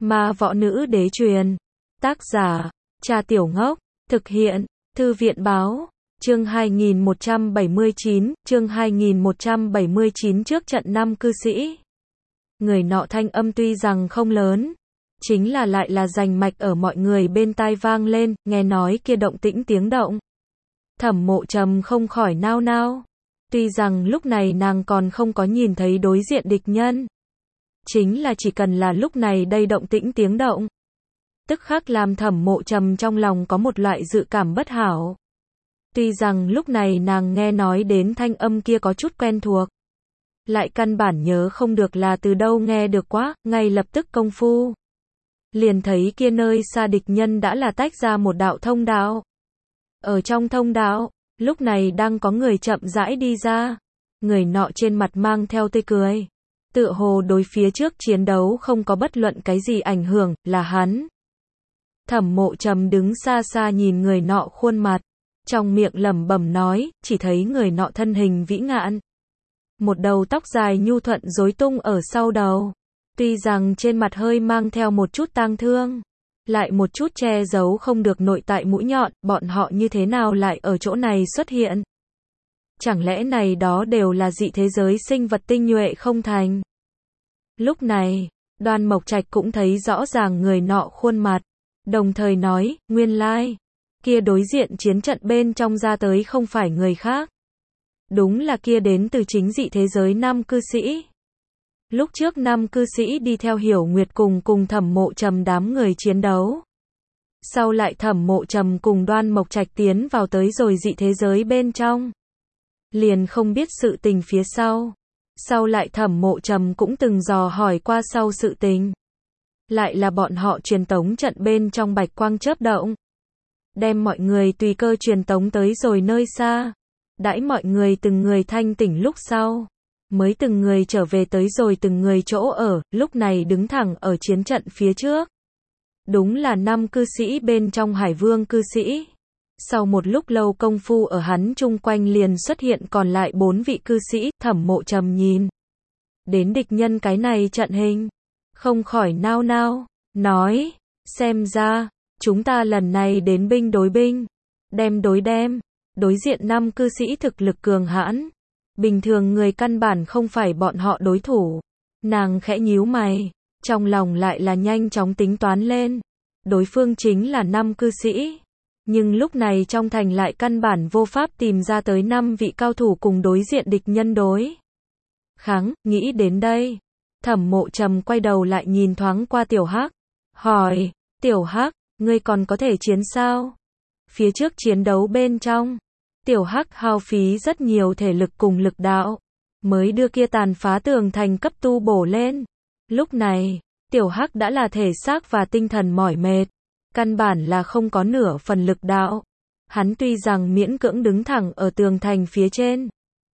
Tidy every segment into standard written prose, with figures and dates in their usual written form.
Ma võ nữ đế truyền. Tác giả, Cha Tiểu Ngốc. Thực hiện, Thư viện báo. Chương 2179, chương 2179 trước trận 5 cư sĩ. Người nọ thanh âm tuy rằng không lớn, chính là lại là rành mạch ở mọi người bên tai vang lên, nghe nói kia động tĩnh tiếng động. Thẩm Mộ Trầm không khỏi nao nao. Tuy rằng lúc này nàng còn không có nhìn thấy đối diện địch nhân, chính là chỉ cần là lúc này đây động tĩnh tiếng động, tức khắc làm Thẩm Mộ Trầm trong lòng có một loại dự cảm bất hảo. Tuy rằng lúc này nàng nghe nói đến thanh âm kia có chút quen thuộc, lại căn bản nhớ không được là từ đâu nghe được quá, ngay lập tức công phu liền thấy kia nơi xa địch nhân đã là tách ra một đạo thông đạo. Ở trong thông đạo, lúc này đang có người chậm rãi đi ra. Người nọ trên mặt mang theo tươi cười, tựa hồ đối phía trước chiến đấu không có bất luận cái gì ảnh hưởng, là hắn. Thẩm Mộ Trầm đứng xa xa nhìn người nọ khuôn mặt, trong miệng lẩm bẩm nói, chỉ thấy người nọ thân hình vĩ ngạn, một đầu tóc dài nhu thuận rối tung ở sau đầu, tuy rằng trên mặt hơi mang theo một chút tang thương, lại một chút che giấu không được nội tại mũi nhọn, bọn họ như thế nào lại ở chỗ này xuất hiện? Chẳng lẽ này đó đều là dị thế giới sinh vật tinh nhuệ không thành? Lúc này, Đoan Mộc Trạch cũng thấy rõ ràng người nọ khuôn mặt, đồng thời nói, nguyên lai, kia đối diện chiến trận bên trong ra tới không phải người khác. Đúng là kia đến từ chính dị thế giới 5 cư sĩ. Lúc trước 5 cư sĩ đi theo Hiểu Nguyệt cùng Thẩm Mộ Trầm đám người chiến đấu. Sau lại Thẩm Mộ Trầm cùng Đoan Mộc Trạch tiến vào tới rồi dị thế giới bên trong, liền không biết sự tình phía sau. Sau lại Thẩm Mộ Trầm cũng từng dò hỏi qua sau sự tình. Lại là bọn họ truyền tống trận bên trong bạch quang chớp động, đem mọi người tùy cơ truyền tống tới rồi nơi xa. Đãi mọi người từng người thanh tỉnh lúc sau, mới từng người trở về tới rồi từng người chỗ ở, lúc này đứng thẳng ở chiến trận phía trước. Đúng là 5 cư sĩ bên trong Hải Vương cư sĩ. Sau một lúc lâu công phu ở hắn chung quanh liền xuất hiện còn lại 4 vị cư sĩ. Thẩm Mộ Trầm nhìn đến địch nhân cái này trận hình, không khỏi nao nao, nói, xem ra, chúng ta lần này đến binh đối binh, đem đối đem. Đối diện 5 cư sĩ thực lực cường hãn, bình thường người căn bản không phải bọn họ đối thủ. Nàng khẽ nhíu mày, trong lòng lại là nhanh chóng tính toán lên. Đối phương chính là 5 cư sĩ, nhưng lúc này trong thành lại căn bản vô pháp tìm ra tới 5 vị cao thủ cùng đối diện địch nhân đối kháng. Nghĩ đến đây, Thẩm Mộ Trầm quay đầu lại nhìn thoáng qua Tiểu Hắc, hỏi, Tiểu Hắc, ngươi còn có thể chiến sao? Phía trước chiến đấu bên trong, Tiểu Hắc hao phí rất nhiều thể lực cùng lực đạo, mới đưa kia tàn phá tường thành cấp tu bổ lên. Lúc này, Tiểu Hắc đã là thể xác và tinh thần mỏi mệt, căn bản là không có nửa phần lực đạo. Hắn tuy rằng miễn cưỡng đứng thẳng ở tường thành phía trên,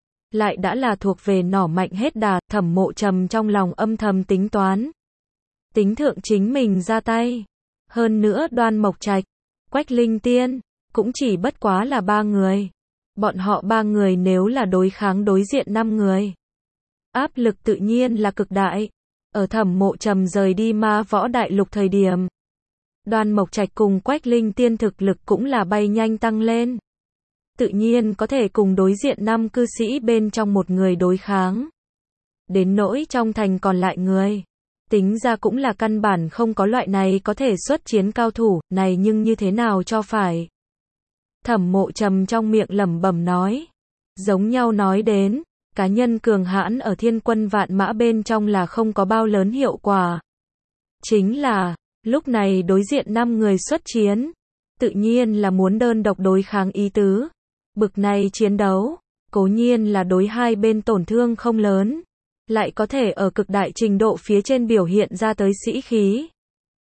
lại đã là thuộc về nỏ mạnh hết đà. Thẩm Mộ Trầm trong lòng âm thầm tính toán, tính thượng chính mình ra tay. Hơn nữa Đoan Mộc Trạch, Quách Linh Tiên, cũng chỉ bất quá là 3 người. Bọn họ 3 người nếu là đối kháng đối diện 5 người, áp lực tự nhiên là cực đại. Ở Thẩm Mộ Trầm rời đi Ma Võ Đại Lục thời điểm, Đoan Mộc Trạch cùng Quách Linh Tiên thực lực cũng là bay nhanh tăng lên, tự nhiên có thể cùng đối diện 5 cư sĩ bên trong một người đối kháng. Đến nỗi trong thành còn lại người, tính ra cũng là căn bản không có loại này có thể xuất chiến cao thủ, này nhưng như thế nào cho phải. Thẩm Mộ Trầm trong miệng lẩm bẩm nói, giống nhau nói đến, cá nhân cường hãn ở thiên quân vạn mã bên trong là không có bao lớn hiệu quả. Chính là, lúc này đối diện 5 người xuất chiến, tự nhiên là muốn đơn độc đối kháng ý tứ. Bực này chiến đấu, cố nhiên là đối hai bên tổn thương không lớn, lại có thể ở cực đại trình độ phía trên biểu hiện ra tới sĩ khí.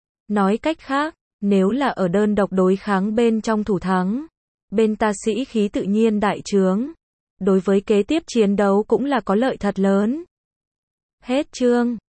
Nói cách khác, nếu là ở đơn độc đối kháng bên trong thủ thắng, bên ta sĩ khí tự nhiên đại trướng, đối với kế tiếp chiến đấu cũng là có lợi thật lớn. Hết chương.